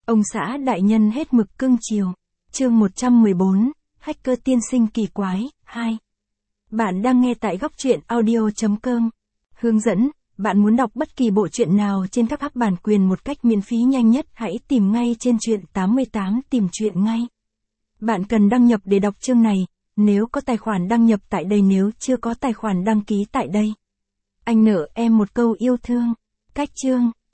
Ông xã đại nhân hết mực cưng chiều. Chương 114, Hacker tiên sinh kỳ quái, 2. Bạn đang nghe tại góc truyện audio.com. Hướng dẫn, bạn muốn đọc bất kỳ bộ truyện nào trên các app bản quyền một cách miễn phí nhanh nhất, hãy tìm ngay trên truyện 88 tìm truyện ngay. Bạn cần đăng nhập để đọc chương này, nếu có tài khoản đăng nhập tại đây, nếu chưa có tài khoản đăng ký tại đây. Anh nợ em một câu yêu thương. Cách chương.